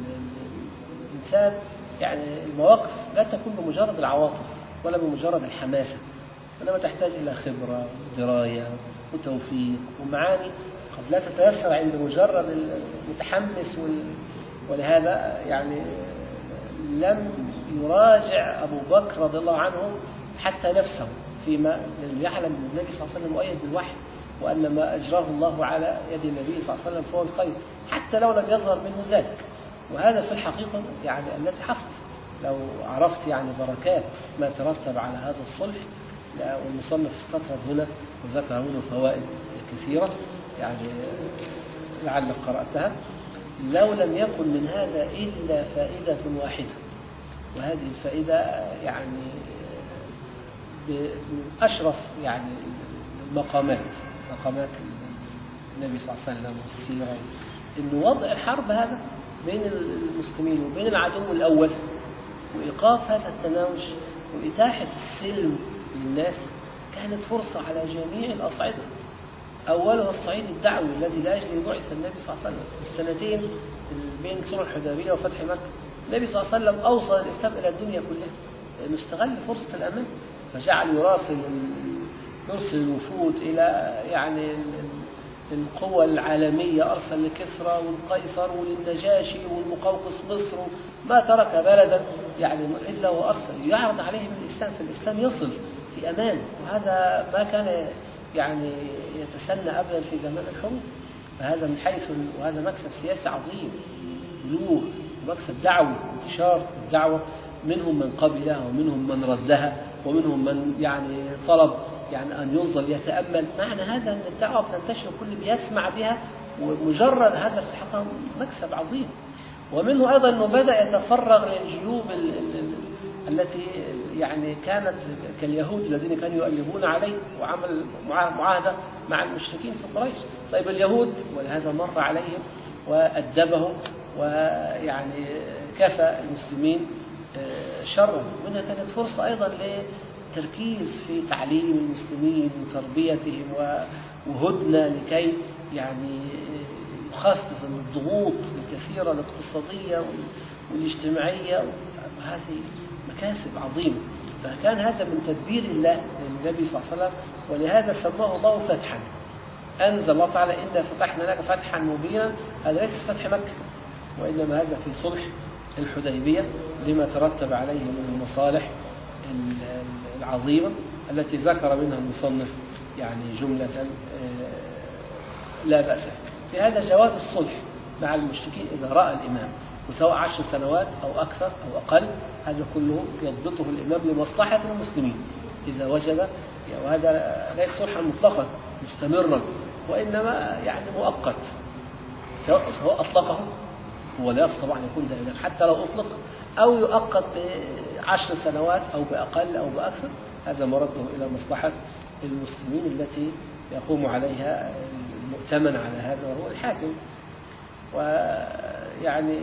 الإنسان يعني المواقف لا تكون بمجرد العواطف ولا بمجرد الحماسة، وإنما تحتاج إلى خبرة ودراية وتوفيق ومعاني قد لا تتيسر عند مجرد المتحمس. ولهذا يعني لم يراجع أبو بكر رضي الله عنه حتى نفسه فيما يعلم أن النبي صلى الله عليه وسلم مؤيد بالوحي، وأن ما أجراه الله على يد النبي صلى الله عليه وسلم فهو الخير حتى لو لم يظهر منه ذلك. وهذا في الحقيقة يعني التي حصل. لو عرفت يعني بركات ما ترتب على هذا الصلح، والمصنف استطرد هنا وذكر هنا فوائد كثيرة يعني لعلك قرأتها، لو لم يكن من هذا إلا فائدة واحدة، وهذه الفائدة يعني بأشرف يعني المقامات، مقامات النبي صلى الله عليه وسلم والسيرة، إن وضع الحرب هذا بين المسلمين وبين العدو الأول وإيقاف هذا التناوش وإتاحة السلم للناس كانت فرصة على جميع الأصعدة. أولها الصعيد الدعوي الذي لأجله بعث النبي صلى الله عليه وسلم السنتين بين صلح الحديبية وفتح مكة. النبي صلى الله عليه وسلم أوصل الإسلام إلى الدنيا كلها، لأنه استغل فرصة الأمان، فجعل يراسل يرسل الوفود إلى يعني القوى العالمية، أرسل لكسرى والقيصر وللنجاشي والمقوقس مصر، ما ترك بلدا يعني إلا وأرسل يعرض عليهم الإسلام، فالإسلام يصل في أمان. وهذا ما كان يعني يتسنى أبدا في زمان الحروب. فهذا من حيث وهذا مكسب سياسي عظيم، بلوغ ومكسب دعوي، انتشار الدعوة، منهم من قبلها ومنهم من ردها ومنهم من يعني طلب يعني أن ينظر يتأمل. معنى هذا أن الدعوة بتنتشر كل بيسمع بها، ومجرد هذا في الحقيقة مكسب عظيم. ومنه أيضا أنه بدأ يتفرغ للجيوب التي يعني كانت كاليهود الذين كانوا يؤلبون عليه، وعمل معاهدة مع المشركين في قريش. طيب اليهود ولهذا مر عليهم وأدبهم ويعني كفى المسلمين شرا. منها كانت فرصة أيضا للتركيز في تعليم المسلمين وتربيتهم وهدنة لكي يعني يخفف الضغوط الكثيرة الاقتصادية والاجتماعية، وهذه مكاسب عظيمة. فكان هذا من تدبير الله للنبي صلى الله عليه وسلم، ولهذا سماه الله فتحا. أنزل الله تعالى إنا فتحنا لك فتحا مبينا. هذا ليس فتح مكة، وإنما هذا في صلح الحديبية لما ترتب عليه من المصالح العظيمة التي ذكر منها المصنف يعني جملة لا بأس. في هذا جواز الصلح مع المشركين إذا رأى الإمام، وسواء عشر سنوات أو أكثر أو أقل، هذا كله يضبطه الإمام لمصلحة المسلمين إذا وجد. وهذا ليس صلحا مطلقا مستمرا، وإنما يعني مؤقت، سواء أطلقه هو لا يستطيع أن يكون دائما. حتى لو أطلق أو يؤقت بعشر سنوات أو بأقل أو بأكثر، هذا مرده إلى مصلحة المسلمين التي يقوم عليها المؤتمن على هذا وهو الحاكم. ويعني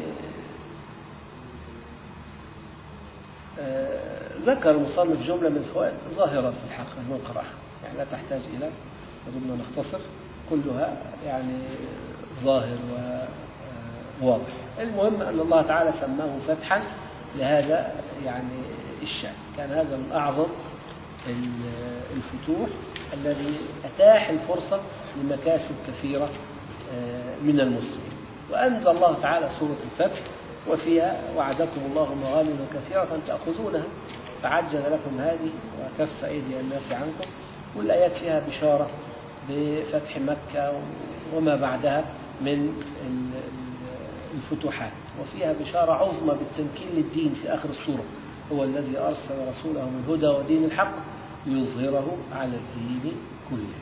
ذكر المصنف جملة من الفوائد ظاهرة في الحقيقة من قراءها، يعني لا تحتاج إلى بدون نختصر، كلها يعني ظاهر وواضح. المهم أن الله تعالى سماه فتحا لهذا يعني الشأن، كان هذا من أعظم الفتوح الذي أتاح الفرصة لمكاسب كثيرة من المسلمين. وأنزل الله تعالى سورة الفتح وفيها وعدكم الله مغانم كثيرة تأخذونها فعجل لكم هذه وكف أيدي الناس عنكم، والآيات فيها بشارة بفتح مكة وما بعدها من الفتوحات، وفيها بشارة عظمى بالتمكين للدين في آخر السورة، هو الذي أرسل رسوله بالهدى ودين الحق ليظهره على الدين كله.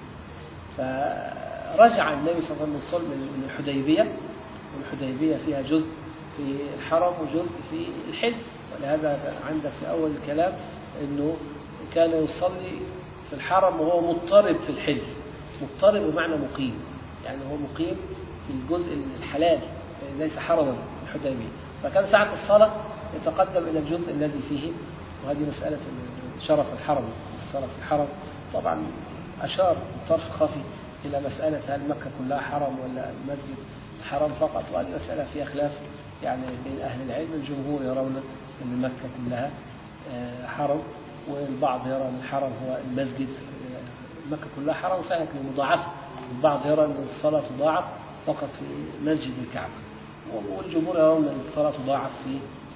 فرجع النبي صلى الله عليه وسلم من الحديبية، والحديبية فيها جزء في الحرم وجزء في الحل، ولهذا عندك في أول الكلام أنه كان يصلي في الحرم وهو مضطرب في الحل. مضطرب بمعنى مقيم، يعني هو مقيم في الجزء الحلال ليس حرما في الحديبية، فكان ساعة الصلاة يتقدم إلى الجزء الذي فيه، وهذه مسألة شرف الحرم الصلاة في الحرم. طبعا أشار بطرف خفي إلى مسألة هل مكة كلها حرم ولا المسجد حرم فقط، وهذه مسألة فيها خلاف يعني بين أهل العلم. الجمهور يرون أن مكة كلها حرم، والبعض يرى أن الحرم هو المسجد. مكة كلها حرم صحيح لكن مضاعفة، البعض يرى أن الصلاة تضاعف فقط في مسجد الكعبة، والجمهور يرون أن الصلاة تضاعف في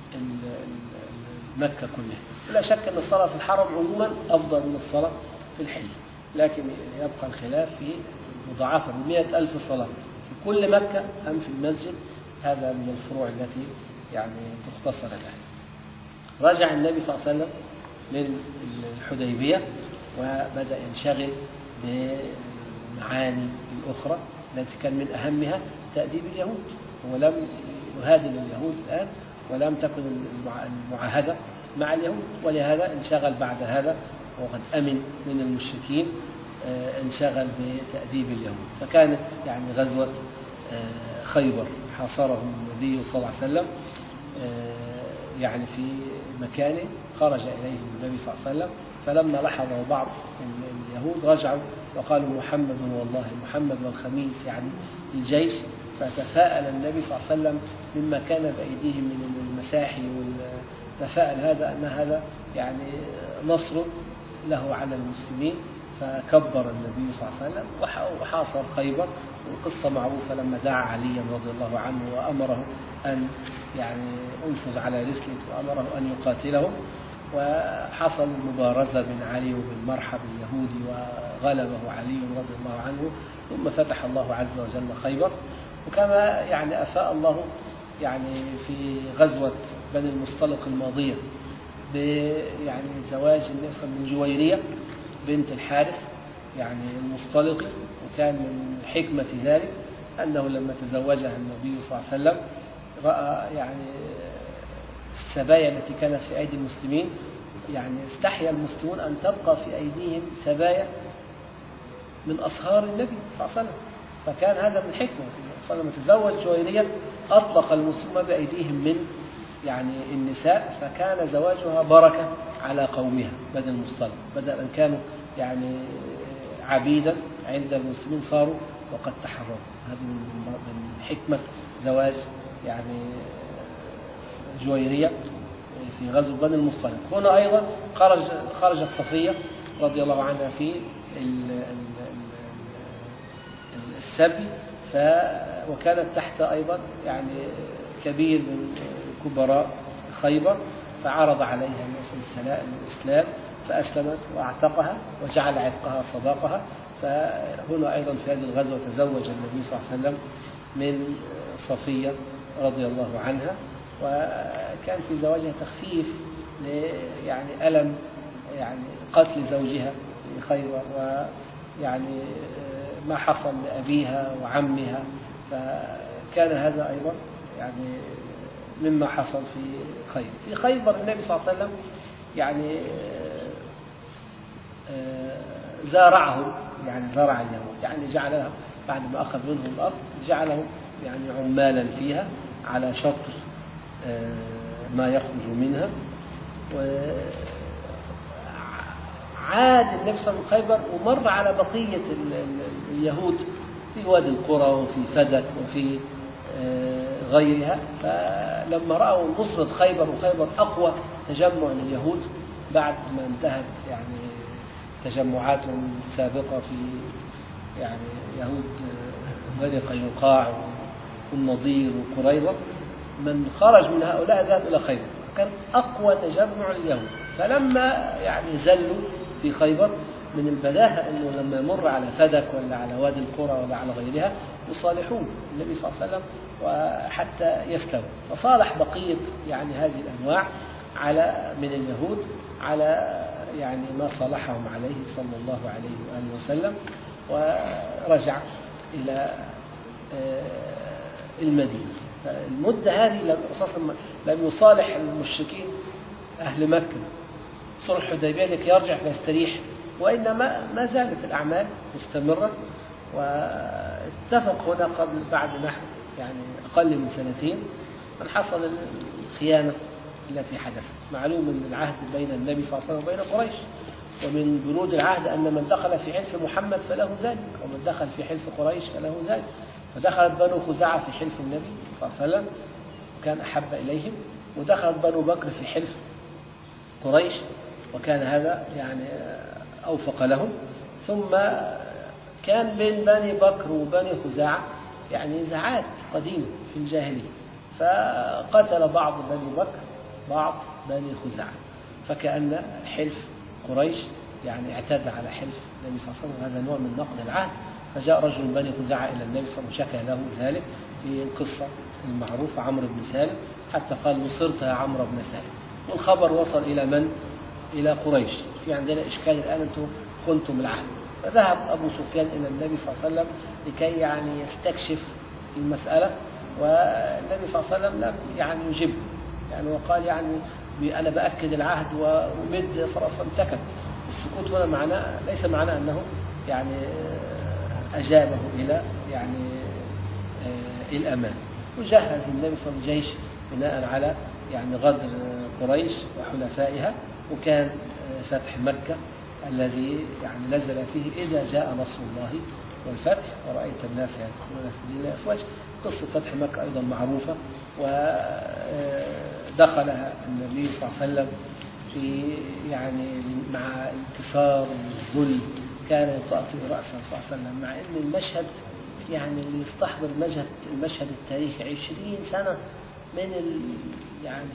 مكة كلها. لا شك أن الصلاة في الحرم عموما أفضل من الصلاة في الحل، لكن يبقى الخلاف في مضاعفة بمئة ألف صلاة في كل مكة أم في المسجد، هذا من الفروع التي يعني تختصر الآن. رجع النبي صلى الله عليه وسلم من الحديبية وبدأ ينشغل بمعاني الأخرى التي كان من أهمها تأديب اليهود. ولم يهادن اليهود الآن ولم تكن المعاهدة مع اليهود، ولهذا انشغل بعد هذا وقد أمن من المشركين انشغل بتأديب اليهود. فكانت يعني غزوة خيبر حاصرهم النبي صلى الله عليه وسلم يعني في مكانه خرج إليه النبي صلى الله عليه وسلم، فلما لاحظه بعض اليهود رجعوا وقالوا محمد والله محمد والخميس يعني الجيش. فتفاءل النبي صلى الله عليه وسلم مما كان بأيديهم من المساحي، تفاءل هذا أن هذا يعني نصر له على المسلمين، فكبر النبي صلى الله عليه وسلم وحاصر خيبر. القصة معروفة لما دعا عليا رضي الله عنه وأمره أن يعني أنفذ على رسلك وأمره أن يقاتلهم، وحصل مبارزة بين علي وبين مرحب اليهودي وغلبه علي رضي الله عنه، ثم فتح الله عز وجل خيبر. وكما يعني أفاء الله يعني في غزوة بني المصطلق الماضية يعني زواج النبي من جويرية بنت الحارث يعني المصطلقي، وكان من حكمة ذلك أنه لما تزوجها النبي صلى الله عليه وسلم رأى يعني السبايا التي كانت في أيدي المسلمين، يعني استحيا المسلمون أن تبقى في أيديهم سبايا من أصهار النبي صلى الله عليه وسلم، فكان هذا من حكمة. صلى الله عليه وسلم تزوج جويرية أطلق المسلمون بأيديهم من يعني النساء، فكان زواجها بركة على قومها بدل المصطلق، بدل أن كانوا يعني عبيدا عند المسلمين صاروا وقد تحرروا. هذه من حكمة زواج يعني جويرية في غزو بني المصطلق. هنا أيضا خرج خرجت صفية رضي الله عنها في السبي، ف وكانت تحت أيضا يعني كبير من كبراء خيبر، فعرض عليها الإسلام فأسلمت وأعتقها وجعل عتقها صداقها. فهنا أيضا في هذه الغزوة تزوج النبي صلى الله عليه وسلم من صفية رضي الله عنها، وكان في زواجها تخفيف يعني ألم يعني قتل زوجها في خيبر، ويعني ما حصل لأبيها وعمها، فكان هذا أيضا يعني مما حصل في خيبر. في خيبر النبي صلى الله عليه وسلم يعني زارعهم، يعني زرع اليهود، يعني جعلهم بعد ما أخذ منهم الأرض جعلهم يعني عمالا فيها على شطر ما يخرج منها. وعاد النبي صلى الله عليه وسلم من خيبر ومر على بقية اليهود في وادي القرى وفي فدك وفي غيرها. فلما رأوا نصرة خيبر، وخيبر أقوى تجمع لليهود بعد ما انتهت يعني تجمعاتهم السابقة في يعني يهود بني قينقاع والنضير وقريظة، من خرج من هؤلاء ذهب إلى خيبر، كان أقوى تجمع لليهود. فلما يعني زلوا في خيبر من البداهة أنه لما يمر على فدك ولا على وادي القرى ولا على غيرها يصالحون النبي صلى الله عليه وسلم وحتى يسلموا. فصالح بقية يعني هذه الأنواع على من اليهود على يعني ما صالحهم عليه صلى الله عليه وآله وسلم، ورجع إلى المدينة. المدة هذه لم لم يصالح المشركين أهل مكة صلح الحديبية لكي يرجع فيستريح، وإنما ما زالت الأعمال مستمرة. واتفق هنا قبل بعد نحو يعني أقل من سنتين أن حصل الخيانة التي حدثت. معلوم أن العهد بين النبي صلى الله عليه وسلم وبين قريش، ومن بنود العهد أن من دخل في حلف محمد فله ذلك، ومن دخل في حلف قريش فله ذلك. فدخلت بنو خزاعة في حلف النبي صلى الله عليه وسلم وكان أحب إليهم، ودخلت بنو بكر في حلف قريش وكان هذا يعني أوفق لهم. ثم كان بين بني بكر وبني خزاعة يعني نزاعات قديمة في الجاهلية، فقتل بعض بني بكر بعض بني خزاعة، فكأن حلف قريش يعني اعتدى على حلف النبي صلى الله عليه وسلم، هذا نوع من نقض العهد. فجاء رجل بني خزاعة إلى النبي صلى الله عليه وسلم شكى له ذلك في القصة المعروفة عمرو بن سالم، حتى قال نصرت يا عمرو بن سالم. والخبر وصل إلى من؟ إلى قريش. في عندنا إشكال الآن، أنتم خنتم العهد. فذهب أبو سفيان إلى النبي صلى الله عليه وسلم لكي يعني يستكشف المسألة، والنبي صلى الله عليه وسلم لم يعني يجب يعني وقال يعني أنا بأكد العهد ومد فرصا سكت. السكوت هنا معناه ليس معناه أنه يعني أجابه إلى يعني الأمان. وجهز النبي صلى الله عليه وسلم الجيش بناء على يعني غدر قريش وحلفائها، وكان فتح مكة الذي يعني نزل فيه إذا جاء نصر الله والفتح ورأيت الناس يدخلون في دين الله أفواجا. قصة فتح مكة أيضا معروفة، ودخلها النبي صلى الله عليه وسلم في يعني مع انكسار والذل، كان يطأطئ رأسه صلى الله عليه وسلم، مع أن المشهد يعني اللي يستحضر المشهد المشهد التاريخي عشرين سنة من ال يعني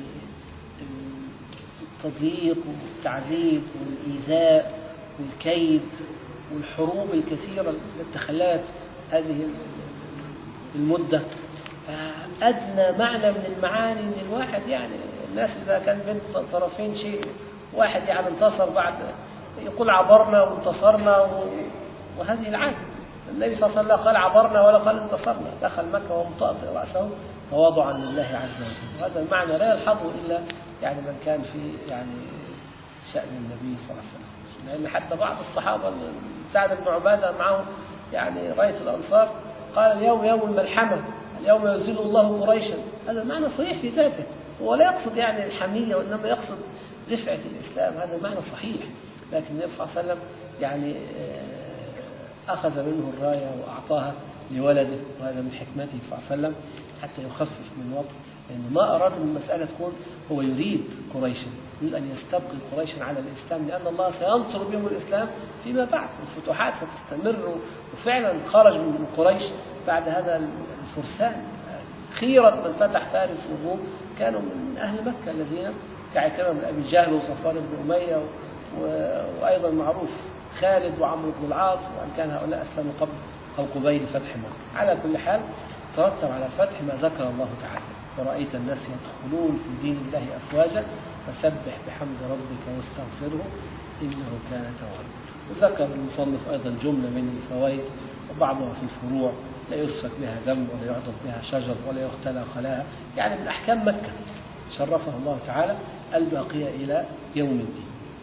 التضييق والتعذيب والإيذاء والكيد والحروب الكثيرة التي تخلت هذه المدة. فأدنى معنى من المعاني من الواحد يعني الناس إذا كان بين طرفين شيء، واحد يعني انتصر بعد يقول عبرنا وانتصرنا، وهذه العادة. النبي صلى الله عليه وسلم قال عبرنا ولا قال انتصرنا، دخل مكة ومطأطئ رأسه تواضعا لله عز وجل. وهذا المعنى لا يلحظه إلا يعني من كان في يعني شأن النبي صلى الله عليه وسلم. لأن حتى بعض الصحابة سعد بن عبادة معه يعني راية الأنصار قال اليوم يوم الملحمة، اليوم يذل الله قريشا. هذا معنى صحيح في ذاته، هو لا يقصد يعني الحمية وإنما يقصد رفعة الإسلام، هذا معنى صحيح. لكن النبي صلى الله عليه وسلم يعني أخذ منه الراية وأعطاها لولده، وهذا من حكمته صلى الله عليه وسلم حتى يخفف من وطن، لأنه ما أراد أن المسألة تكون هو يريد قريشا، يريد أن يستبقي قريشا على الإسلام، لأن الله سينصر بهم الإسلام فيما بعد. الفتوحات ستستمر، وفعلا خرج من قريش بعد هذا الفرسان. خيرة من فتح فارس والروم كانوا من أهل مكة الذين كعكرمة بن أبي جهل وصفوان بن أمية، وأيضا معروف خالد وعمرو بن العاص، وأن كان هؤلاء أسلموا قبل أو قبيل فتح مكة. على كل حال ترتب على الفتح ما ذكر الله تعالى: ورأيت الناس يدخلون في دين الله أفواجا فسبح بحمد ربك واستغفره إنه كان توابا. وذكر المصنف أيضا جملة من الفوائد وبعضها في الفروع لا يسفك بها دم ولا يعضد بها شجر ولا يختلى خلاها، يعني من أحكام مكة شرفها الله تعالى الباقية إلى يوم الدين.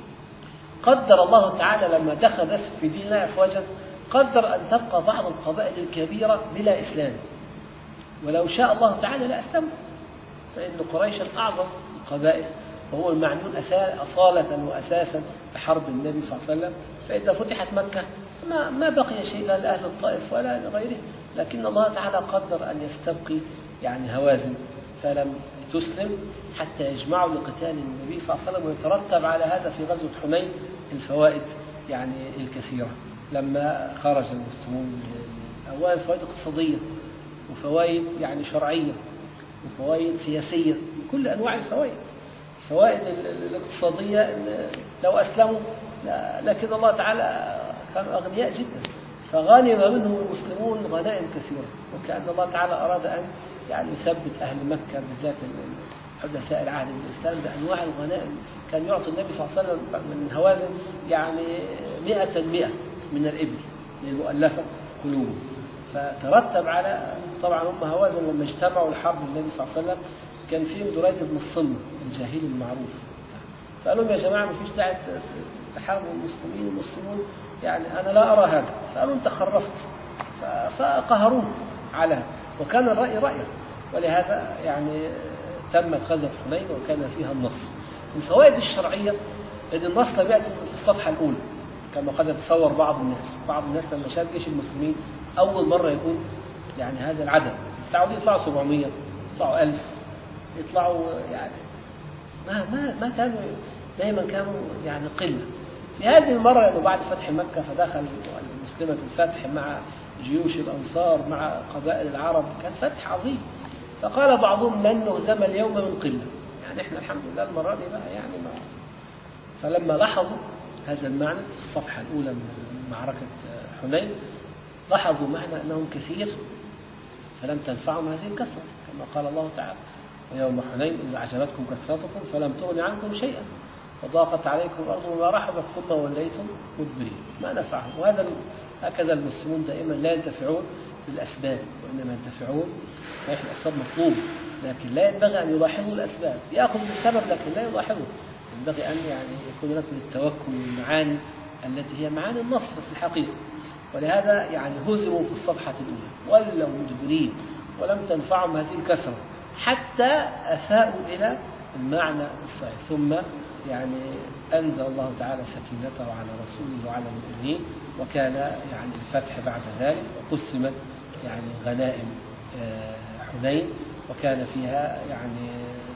قدر الله تعالى لما دخل الناس في دين الله أفواجا قدر أن تبقى بعض القبائل الكبيرة بلا إسلام، ولو شاء الله تعالى لأسلموا، فإن قريشا أعظم القبائل وهو المعنون أصالة وأساسا في حرب النبي صلى الله عليه وسلم، فإذا فتحت مكة ما ما بقي شيء لا لأهل الطائف ولا لغيره، لكن الله تعالى قدر أن يستبقي يعني هوازن فلم تسلم حتى يجمعوا لقتال النبي صلى الله عليه وسلم، ويترتب على هذا في غزوة حنين الفوائد يعني الكثيرة. لما خرج المسلمون أولا فوائد اقتصادية وفوائد يعني شرعية وفوائد سياسية، كل أنواع الفوائد. الفوائد الاقتصادية لو أسلموا لكن الله تعالى كانوا أغنياء جدا فغنم منهم المسلمون غنائم كثيرة، وكأن الله تعالى أراد أن يعني يثبت أهل مكة بالذات حدثاء العهد بالإسلام بأنواع الغنائم. كان يعطي النبي صلى الله عليه وسلم من هوازن يعني مئة مئة من الإبل للمؤلفة قلوبهم، فترتب على طبعا هم هوازن لما اجتمعوا لحرب النبي صلى الله عليه وسلم كان فيهم دريد بن الصمة الجاهلي المعروف، فقالوا لهم يا جماعة ما فيش داعي تحاربوا المسلمين، المسلمون يعني أنا لا أرى هذا، فقالوا أنت خرفت، فقهروه على، وكان الرأي رأيه، ولهذا يعني تمت غزوة حنين وكان فيها النصر. من الفوائد الشرعية أن النصر بيأتي في الصفحة الأولى كما قد يتصور بعض الناس، بعض الناس لما شاف جيش المسلمين أول مرة يكون يعني هذا العدد، تعودوا يطلعوا سبعمية يطلعوا ألف يطلعوا يعني ما ما ما كانوا دائما كانوا يعني قلة. في هذه المرة لأنه بعد فتح مكة فدخل المسلمة الفتح مع جيوش الأنصار مع قبائل العرب، كان فتح عظيم، فقال بعضهم لن نهزم اليوم من قلة، يعني احنا الحمد لله المرة دي بقى يعني ما. فلما لاحظوا هذا المعنى في الصفحة الأولى من معركة حنين لاحظوا معنى أنهم كثير فلم تنفعهم هذه الكثرة، كما قال الله تعالى ويوم حنين إذا أعجبتكم كثرتكم فلم تغن عنكم شيئا وضاقت عليكم الأرض بما رحبت ثم وليتم مدبرين، ما نفعهم. وهذا هكذا المسلمون دائما لا ينتفعون بالأسباب وإنما ينتفعون، صحيح الأسباب مطلوب لكن لا ينبغي أن يلاحظوا الأسباب، يأخذ بالسبب لكن لا يلاحظه، ينبغي أن يعني يكون هناك التوكل والمعاني التي هي معاني النصر في الحقيقة. ولهذا يعني هزموا في الصفحة الأولى ولوا مدبرين ولم تنفعهم هذه الكثرة حتى أفاءوا إلى المعنى الصحيح، ثم يعني أنزل الله تعالى سكينته على رسوله وعلى المؤمنين وكان يعني الفتح بعد ذلك، وقسمت يعني غنائم حنين وكان فيها يعني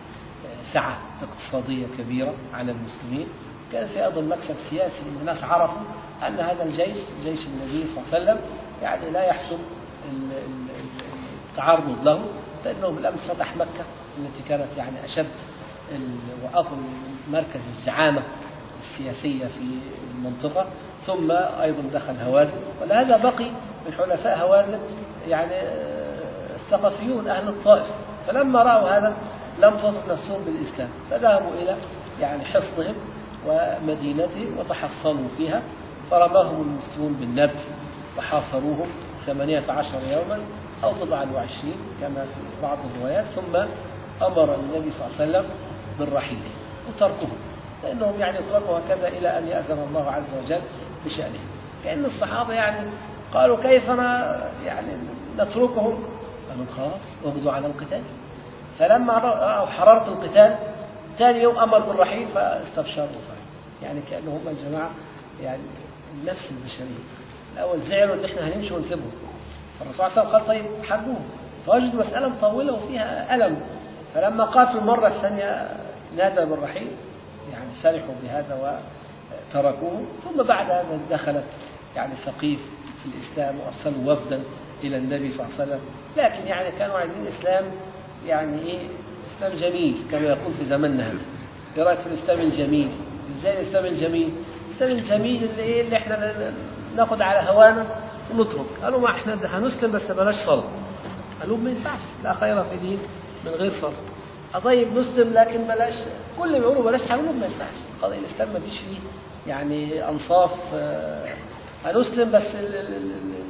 سعة اقتصادية كبيرة على المسلمين. كان في أيضا مكسب سياسي إن الناس عرفوا أن هذا الجيش جيش النبي صلى الله عليه وسلم يعني لا يحسن التعرض له، لأنه بالأمس فتح مكة التي كانت يعني أشد وأفضل مركز الزعامة السياسية في المنطقة، ثم أيضا دخل هوازن، ولهذا بقي من حلفاء هوازن يعني الثقفيون أهل الطائف، فلما رأوا هذا لم تطب نفسهم بالإسلام فذهبوا إلى يعني حصنهم ومدينتهم وتحصنوا فيها، فرماهم المسلمون بالنبل وحاصروهم ثمانية عشر يوما أو بضعا وعشرين كما في بعض الروايات، ثم أمر النبي صلى الله عليه وسلم بالرحيل وتركهم، لأنهم يعني تركوا هكذا إلى أن يأذن الله عز وجل بشأنهم. كأن الصحابة يعني قالوا كيف يعني نتركهم؟ قالوا خلاص اغدوا على القتال. فلما رأوا حرارة القتال ثاني يوم أمر بالرحيل فاستبشروا فرح. يعني كأنهم الجماعة يعني النفس البشرية الأول زعلوا إن إحنا هنمشي ونسيبهم، فالرسول صلى الله عليه وسلم قال طيب حاربوهم، فوجدوا مسألة مطولة وفيها ألم، فلما قاتلوا المرة الثانية نادى بالرحيل يعني فرحوا بهذا وتركوه. ثم بعد هذا دخلت يعني ثقيف في الإسلام وأرسلوا وفدا إلى النبي صلى الله عليه وسلم، لكن يعني كانوا عايزين إسلام يعني إيه إسلام جميل كما يقول في زماننا هذا. إيه رأيك في الإسلام الجميل؟ إزاي الإسلام الجميل؟ الإسلام الجميل اللي إيه اللي إحنا ناخد على هوانا ونترك. قالوا ما إحنا هنسلم بس بلاش صلاة. قالوا ما ينفعش، لا خير في دين من غير صلاة. طيب نسلم لكن بلاش، كل ما يقولوا بلاش هنقول ما ينفعش، قضية الإسلام ما فيش فيه يعني أنصاف. هنسلم بس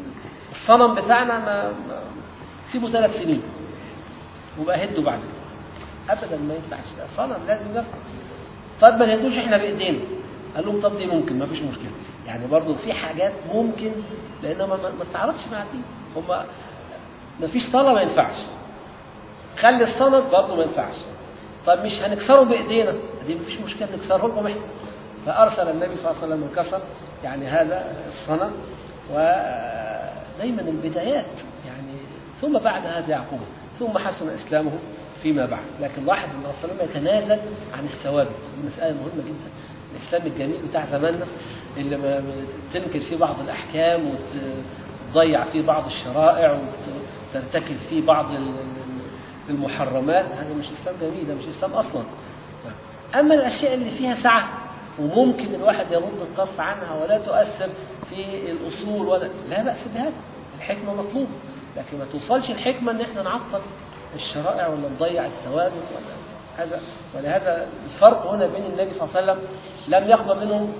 الصنم بتاعنا ما, ما سيبه ثلاث سنين وبقى هده بعد كده، ابدا ما ينفعش، صنم لازم نسكت. طب ما نهدوش احنا بايدينا، قال لهم طب دي ممكن، ما فيش مشكله. يعني برضو في حاجات ممكن لانها ما, ما تعرضش مع الدين. هم ما فيش صنم ما ينفعش، خلي الصنم برضو ما ينفعش. طب مش هنكسره بايدينا، دي ما فيش مشكله، نكسره لكم احنا. فارسل النبي صلى الله عليه وسلم وكسر يعني هذا الصنم. ودايما البدايات يعني ثم بعد هذا يعقوب، ثم حسن اسلامه فيما بعد. لكن لاحظ ان الرسول صلى الله عليه وسلم يتنازل عن الثوابت، دي مساله مهمه جدا. الاسلام الجميل بتاع زماننا اللي ما تنكر فيه بعض الاحكام وتضيع فيه بعض الشرائع وترتكب فيه بعض المحرمات، هذا مش اسلام جميل، ده مش اسلام اصلا. اما الاشياء اللي فيها سعه وممكن الواحد يرد الطرف عنها ولا تؤثر في الاصول ولا لا باس بهذا، الحكمه مطلوبه، لكن ما توصلش الحكمه ان احنا نعطل الشرائع ولا نضيع الثوابت ولا هذا. ولهذا الفرق هنا بين النبي صلى الله عليه وسلم لم يقبل منهم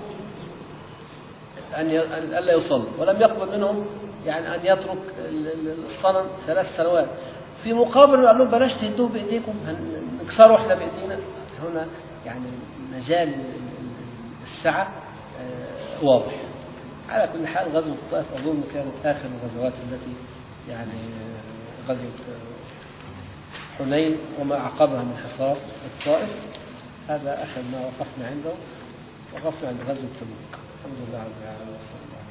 ان الا يصلوا، ولم يقبل منهم يعني ان يترك الصنم ثلاث سنوات، في مقابل قال لهم بلاش تهدوه بايديكم، هنكسره احنا بايدينا. هنا يعني مجال السعه واضح. على كل حال غزوه الطائف اظن كانت اخر الغزوات التي يعني غزوه حنين وما أعقبها من حصار الطائف. هذا آخر ما وقفنا عنده، وقفنا عند غزوة تبوك. الحمد لله رب العالمين.